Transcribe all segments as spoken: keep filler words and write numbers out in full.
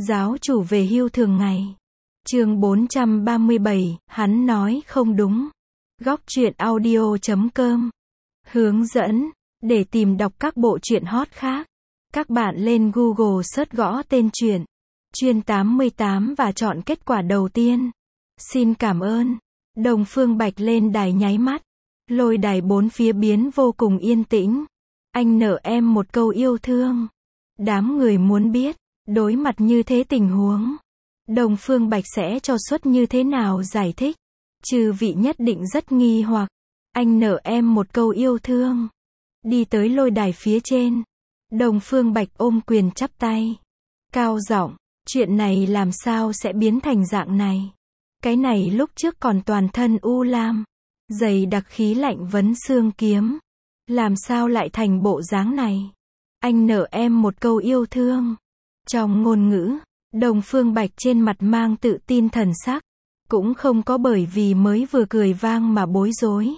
Giáo chủ về hưu thường ngày. Chương bốn trăm ba mươi bảy, hắn nói không đúng. Góc truyện audio chấm com. Hướng dẫn, để tìm đọc các bộ truyện hot khác. Các bạn lên Google search gõ tên truyện Chuyên tám mươi tám và chọn kết quả đầu tiên. Xin cảm ơn. Đồng Phương Bạch lên đài nháy mắt. Lôi đài bốn phía biến vô cùng yên tĩnh. Anh nợ em một câu yêu thương. Đám người muốn biết, đối mặt như thế tình huống, Đồng Phương Bạch sẽ cho suất như thế nào giải thích. Chư vị nhất định rất nghi hoặc. Anh nợ em một câu yêu thương. Đi tới lôi đài phía trên. Đồng Phương Bạch ôm quyền chắp tay. Cao giọng, chuyện này làm sao sẽ biến thành dạng này. Cái này lúc trước còn toàn thân u lam, dày đặc khí lạnh vấn xương kiếm. Làm sao lại thành bộ dáng này. Anh nợ em một câu yêu thương. Trong ngôn ngữ, Đồng Phương Bạch trên mặt mang tự tin thần sắc. Cũng không có bởi vì mới vừa cười vang mà bối rối.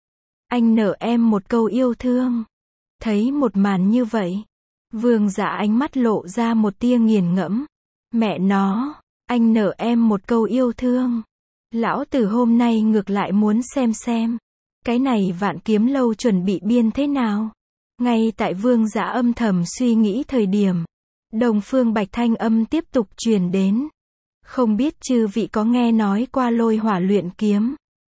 Anh nợ em một câu yêu thương. Thấy một màn như vậy, Vương Dạ ánh mắt lộ ra một tia nghiền ngẫm. Mẹ nó, anh nợ em một câu yêu thương. Lão tử hôm nay ngược lại muốn xem xem. Cái này Vạn Kiếm Lâu chuẩn bị biên thế nào. Ngay tại Vương Dạ âm thầm suy nghĩ thời điểm, Đồng Phương Bạch thanh âm tiếp tục truyền đến. Không biết chư vị có nghe nói qua lôi hỏa luyện kiếm.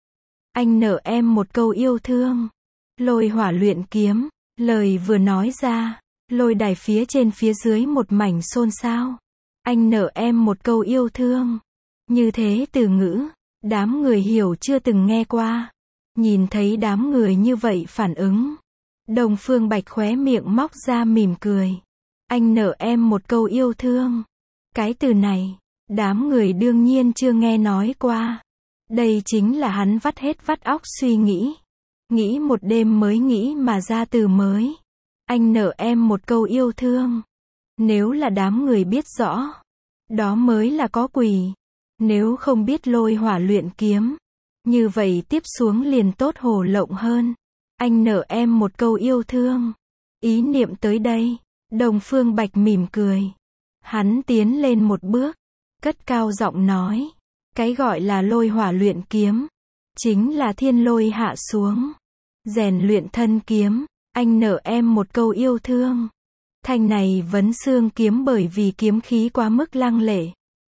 Anh nợ em một câu yêu thương. Lôi hỏa luyện kiếm. Lời vừa nói ra, lôi đài phía trên phía dưới một mảnh xôn xao. Anh nợ em một câu yêu thương. Như thế từ ngữ, đám người hiểu chưa từng nghe qua. Nhìn thấy đám người như vậy phản ứng, Đồng Phương Bạch khóe miệng móc ra mỉm cười. Anh nợ em một câu yêu thương. Cái từ này, đám người đương nhiên chưa nghe nói qua. Đây chính là hắn vắt hết vắt óc suy nghĩ. Nghĩ một đêm mới nghĩ mà ra từ mới. Anh nợ em một câu yêu thương. Nếu là đám người biết rõ, đó mới là có quỷ. Nếu không biết lôi hỏa luyện kiếm, như vậy tiếp xuống liền tốt hồ lộng hơn. Anh nợ em một câu yêu thương. Ý niệm tới đây, Đồng Phương Bạch mỉm cười. Hắn tiến lên một bước, cất cao giọng nói. Cái gọi là lôi hỏa luyện kiếm, chính là thiên lôi hạ xuống. Rèn luyện thân kiếm. Anh nợ em một câu yêu thương. Thanh này vấn xương kiếm bởi vì kiếm khí quá mức lăng lệ.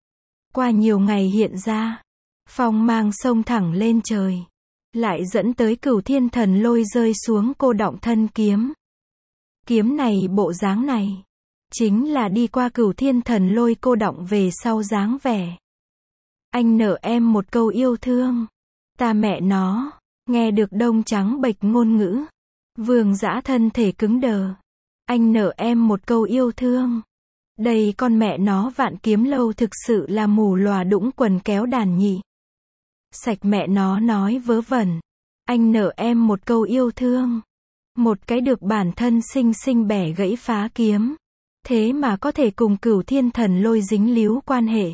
Qua nhiều ngày hiện ra, phong mang sông thẳng lên trời. Lại dẫn tới cửu thiên thần lôi rơi xuống cô đọng thân kiếm. Kiếm này bộ dáng này, chính là đi qua cửu thiên thần lôi cô đọng về sau dáng vẻ. Anh nợ em một câu yêu thương. Ta mẹ nó, nghe được đông trắng bệch ngôn ngữ. Vương Dã thân thể cứng đờ. Anh nợ em một câu yêu thương. Đây con mẹ nó Vạn Kiếm Lâu thực sự là mù lòa đũng quần kéo đàn nhị. Sạch mẹ nó nói vớ vẩn. Anh nợ em một câu yêu thương. Một cái được bản thân sinh sinh bẻ gãy phá kiếm. Thế mà có thể cùng cửu thiên thần lôi dính líu quan hệ.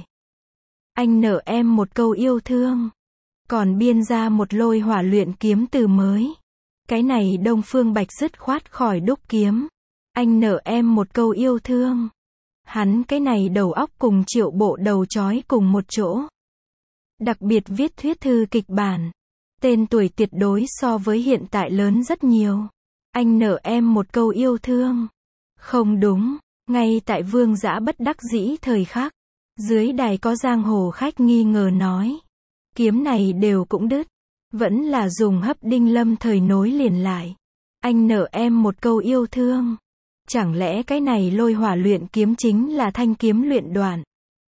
Anh nợ em một câu yêu thương. Còn biên ra một lôi hỏa luyện kiếm từ mới. Cái này Đông Phương Bạch dứt khoát khỏi đúc kiếm. Anh nợ em một câu yêu thương. Hắn cái này đầu óc cùng triệu bộ đầu chói cùng một chỗ. Đặc biệt viết thuyết thư kịch bản. Tên tuổi tuyệt đối so với hiện tại lớn rất nhiều. Anh nợ em một câu yêu thương. Không đúng, ngay tại Vương Dã bất đắc dĩ thời khắc. Dưới đài có giang hồ khách nghi ngờ nói. Kiếm này đều cũng đứt. Vẫn là dùng hấp đinh lâm thời nối liền lại. Anh nợ em một câu yêu thương. Chẳng lẽ cái này lôi hỏa luyện kiếm chính là thanh kiếm luyện đoạn.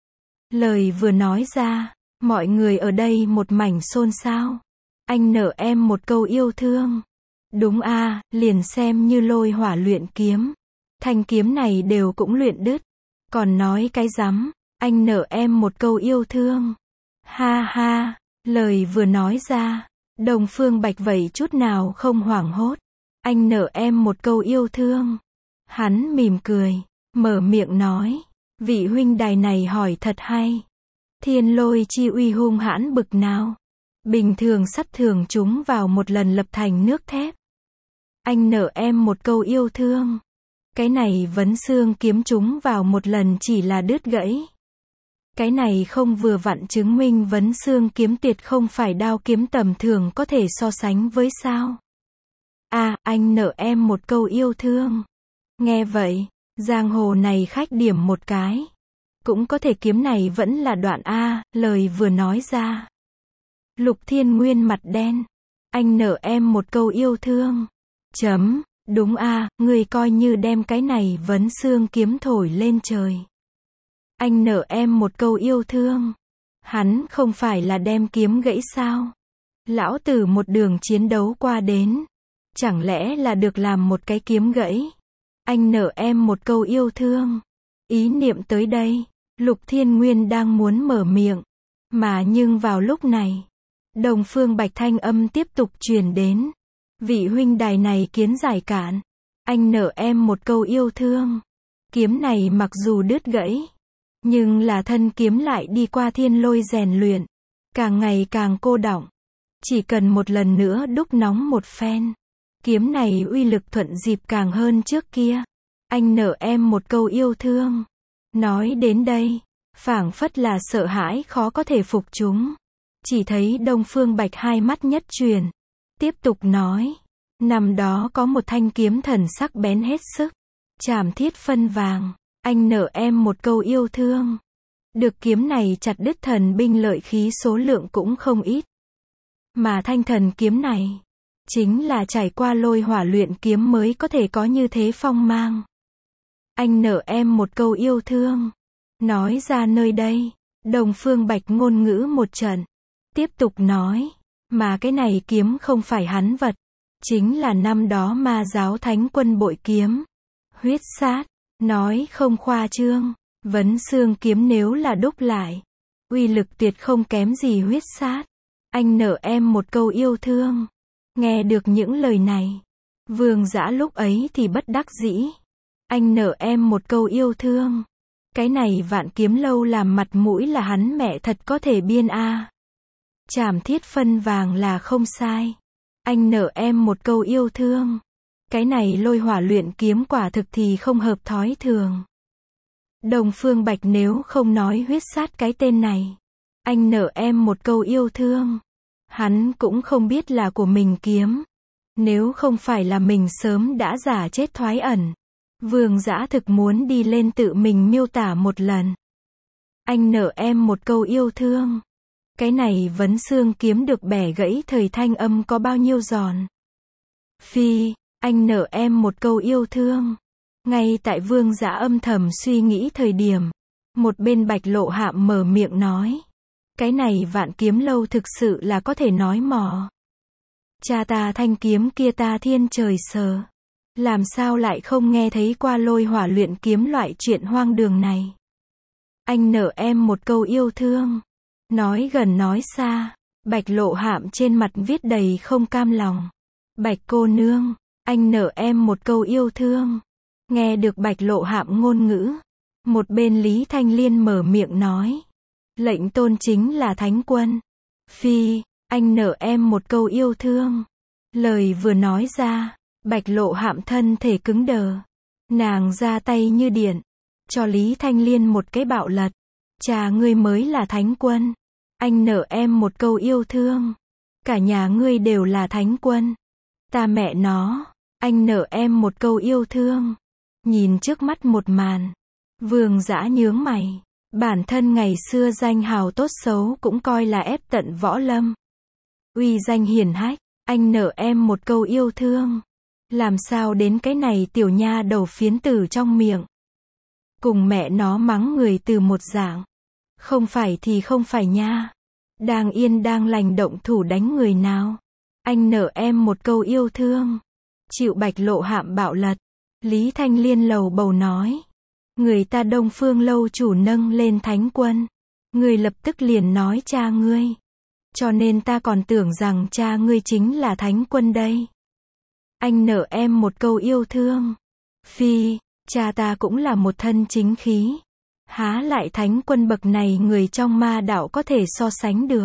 Lời vừa nói ra, mọi người ở đây một mảnh xôn xao. Anh nợ em một câu yêu thương. Đúng a, à, liền xem như lôi hỏa luyện kiếm. Thanh kiếm này đều cũng luyện đứt. Còn nói cái rắm, anh nợ em một câu yêu thương. Ha ha, lời vừa nói ra, Đồng Phương Bạch vậy chút nào không hoảng hốt. Anh nợ em một câu yêu thương. Hắn mỉm cười, mở miệng nói. Vị huynh đài này hỏi thật hay. Thiên lôi chi uy hung hãn bực nào. Bình thường sắt thường chúng vào một lần lập thành nước thép. Anh nợ em một câu yêu thương. Cái này vấn xương kiếm chúng vào một lần chỉ là đứt gãy. Cái này không vừa vặn chứng minh vấn xương kiếm tuyệt không phải đao kiếm tầm thường có thể so sánh với sao? À, anh nợ em một câu yêu thương. Nghe vậy, giang hồ này khách điểm một cái. Cũng có thể kiếm này vẫn là đoạn A, lời vừa nói ra. Lục Thiên Nguyên mặt đen. Anh nợ em một câu yêu thương. Chấm, đúng a, người coi như đem cái này vấn xương kiếm thổi lên trời. Anh nợ em một câu yêu thương. Hắn không phải là đem kiếm gãy sao? Lão tử một đường chiến đấu qua đến. Chẳng lẽ là được làm một cái kiếm gãy? Anh nợ em một câu yêu thương. Ý niệm tới đây, Lục Thiên Nguyên đang muốn mở miệng. Mà nhưng vào lúc này, Đông Phương Bạch thanh âm tiếp tục truyền đến. Vị huynh đài này kiến giải cạn. Anh nợ em một câu yêu thương. Kiếm này mặc dù đứt gãy, nhưng là thân kiếm lại đi qua thiên lôi rèn luyện. Càng ngày càng cô đọng. Chỉ cần một lần nữa đúc nóng một phen. Kiếm này uy lực thuận dịp càng hơn trước kia. Anh nợ em một câu yêu thương. Nói đến đây, phảng phất là sợ hãi khó có thể phục chúng. Chỉ thấy Đông Phương Bạch hai mắt nhất truyền. Tiếp tục nói. Năm đó có một thanh kiếm thần sắc bén hết sức. Chảm thiết phân vàng. Anh nợ em một câu yêu thương. Được kiếm này chặt đứt thần binh lợi khí số lượng cũng không ít. Mà thanh thần kiếm này, chính là trải qua lôi hỏa luyện kiếm mới có thể có như thế phong mang. Anh nợ em một câu yêu thương. Nói ra nơi đây, Đông Phương Bạch ngôn ngữ một trận. Tiếp tục nói, mà cái này kiếm không phải hắn vật. Chính là năm đó ma giáo thánh quân bội kiếm. Huyết sát, nói không khoa trương. Vấn xương kiếm nếu là đúc lại, uy lực tuyệt không kém gì huyết sát. Anh nợ em một câu yêu thương. Nghe được những lời này, Vương Dã lúc ấy thì bất đắc dĩ. Anh nợ em một câu yêu thương. Cái này Vạn Kiếm Lâu làm mặt mũi là hắn mẹ thật có thể biên a. Chảm thiết phân vàng là không sai. Anh nợ em một câu yêu thương. Cái này lôi hỏa luyện kiếm quả thực thì không hợp thói thường. Đông Phương Bạch nếu không nói huyết sát cái tên này, anh nợ em một câu yêu thương. Hắn cũng không biết là của mình kiếm. Nếu không phải là mình sớm đã giả chết thoái ẩn. Vương Dã thực muốn đi lên tự mình miêu tả một lần. Anh nợ em một câu yêu thương. Cái này vấn xương kiếm được bẻ gãy thời thanh âm có bao nhiêu giòn. Phi, anh nợ em một câu yêu thương. Ngay tại Vương Dã âm thầm suy nghĩ thời điểm, một bên Bạch Lộ Hạm mở miệng nói. Cái này Vạn Kiếm Lâu thực sự là có thể nói mỏ. Cha ta thanh kiếm kia ta thiên trời sờ. Làm sao lại không nghe thấy qua lôi hỏa luyện kiếm loại chuyện hoang đường này. Anh nợ em một câu yêu thương. Nói gần nói xa, Bạch Lộ Hạm trên mặt viết đầy không cam lòng. Bạch cô nương, anh nợ em một câu yêu thương. Nghe được Bạch Lộ Hạm ngôn ngữ, một bên Lý Thanh Liên mở miệng nói. Lệnh tôn chính là thánh quân. Phi, anh nợ em một câu yêu thương. Lời vừa nói ra, Bạch Lộ Hạm thân thể cứng đờ. Nàng ra tay như điện, cho Lý Thanh Liên một cái bạo lật. Cha ngươi mới là thánh quân. Anh nợ em một câu yêu thương. Cả nhà ngươi đều là thánh quân. Ta mẹ nó, anh nợ em một câu yêu thương. Nhìn trước mắt một màn, Vương Dã nhướng mày. Bản thân ngày xưa danh hào tốt xấu cũng coi là ép tận võ lâm. Uy danh hiển hách, anh nợ em một câu yêu thương. Làm sao đến cái này tiểu nha đầu phiến tử trong miệng. Cùng mẹ nó mắng người từ một dạng. Không phải thì không phải nha. Đang yên đang lành động thủ đánh người nào. Anh nợ em một câu yêu thương. Chịu Bạch Lộ Hạm bạo lật. Lý Thanh Liên lầu bầu nói. Người ta Đông Phương Lâu chủ nâng lên thánh quân. Người lập tức liền nói cha ngươi. Cho nên ta còn tưởng rằng cha ngươi chính là thánh quân đây. Anh nợ em một câu yêu thương. Phi, cha ta cũng là một thân chính khí. Há lại thánh quân bậc này người trong ma đạo có thể so sánh được.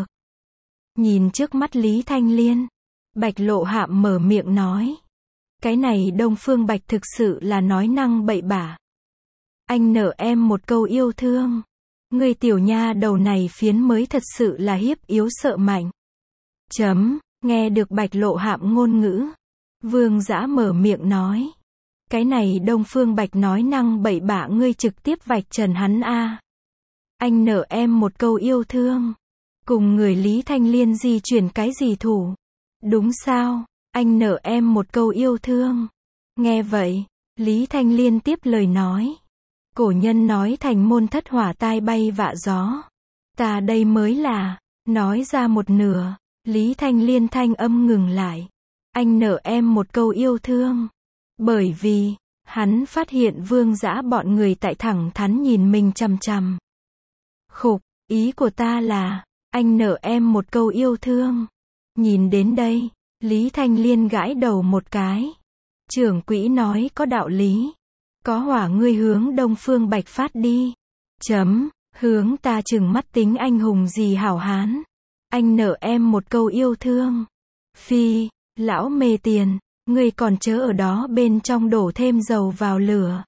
Nhìn trước mắt Lý Thanh Liên, Bạch Lộ Hạm mở miệng nói. Cái này Đông Phương Bạch thực sự là nói năng bậy bạ. Anh nợ em một câu yêu thương. Ngươi tiểu nha đầu này phiến mới thật sự là hiếp yếu sợ mạnh. Chấm, nghe được Bạch Lộ Hạm ngôn ngữ. Vương Dã mở miệng nói. Cái này Đông Phương Bạch nói năng bậy bạ ngươi trực tiếp vạch trần hắn a. Anh nợ em một câu yêu thương. Cùng người Lý Thanh Liên di chuyển cái gì thủ? Đúng sao? Anh nợ em một câu yêu thương. Nghe vậy, Lý Thanh Liên tiếp lời nói. Cổ nhân nói thành môn thất hỏa tai bay vạ gió. Ta đây mới là, nói ra một nửa, Lý Thanh Liên thanh âm ngừng lại. Anh nợ em một câu yêu thương. Bởi vì, hắn phát hiện Vương Dã bọn người tại thẳng thắn nhìn mình chằm chằm. Khục, ý của ta là, anh nợ em một câu yêu thương. Nhìn đến đây, Lý Thanh Liên gãi đầu một cái. Trưởng quỹ nói có đạo lý. Có hỏa ngươi hướng Đông Phương Bạch phát đi. Chấm, hướng ta chừng mắt tính anh hùng gì hảo hán. Anh nợ em một câu yêu thương. Phi, lão mê tiền, ngươi còn chớ ở đó bên trong đổ thêm dầu vào lửa.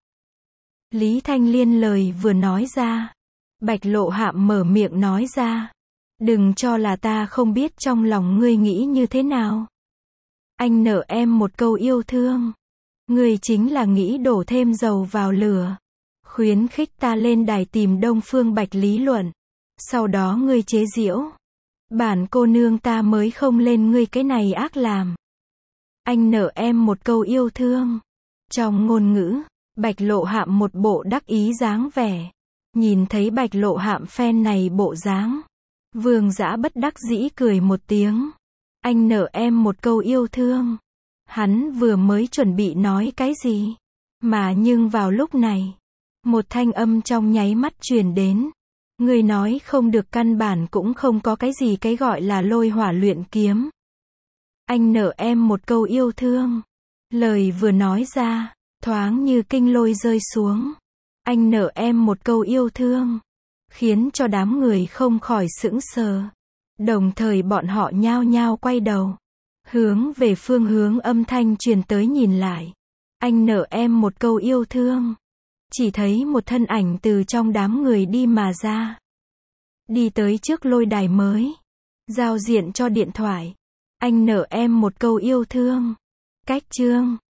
Lý Thanh Liên lời vừa nói ra. Bạch Lộ Hạm mở miệng nói ra. Đừng cho là ta không biết trong lòng ngươi nghĩ như thế nào. Anh nợ em một câu yêu thương. Ngươi chính là nghĩ đổ thêm dầu vào lửa. Khuyến khích ta lên đài tìm Đông Phương Bạch lý luận. Sau đó ngươi chế giễu. Bản cô nương ta mới không lên ngươi cái này ác làm. Anh nợ em một câu yêu thương. Trong ngôn ngữ, Bạch Lộ Hạm một bộ đắc ý dáng vẻ. Nhìn thấy Bạch Lộ Hạm phen này bộ dáng. Vương Dã bất đắc dĩ cười một tiếng. Anh nợ em một câu yêu thương. Hắn vừa mới chuẩn bị nói cái gì. Mà nhưng vào lúc này, một thanh âm trong nháy mắt truyền đến. Người nói không được căn bản cũng không có cái gì cái gọi là lôi hỏa luyện kiếm. Anh nợ em một câu yêu thương. Lời vừa nói ra, thoáng như kinh lôi rơi xuống. Anh nợ em một câu yêu thương. Khiến cho đám người không khỏi sững sờ. Đồng thời bọn họ nhao nhao quay đầu. Hướng về phương hướng âm thanh truyền tới nhìn lại. Anh nợ em một câu yêu thương. Chỉ thấy một thân ảnh từ trong đám người đi mà ra. Đi tới trước lôi đài mới. Giao diện cho điện thoại. Anh nợ em một câu yêu thương. Cách chương.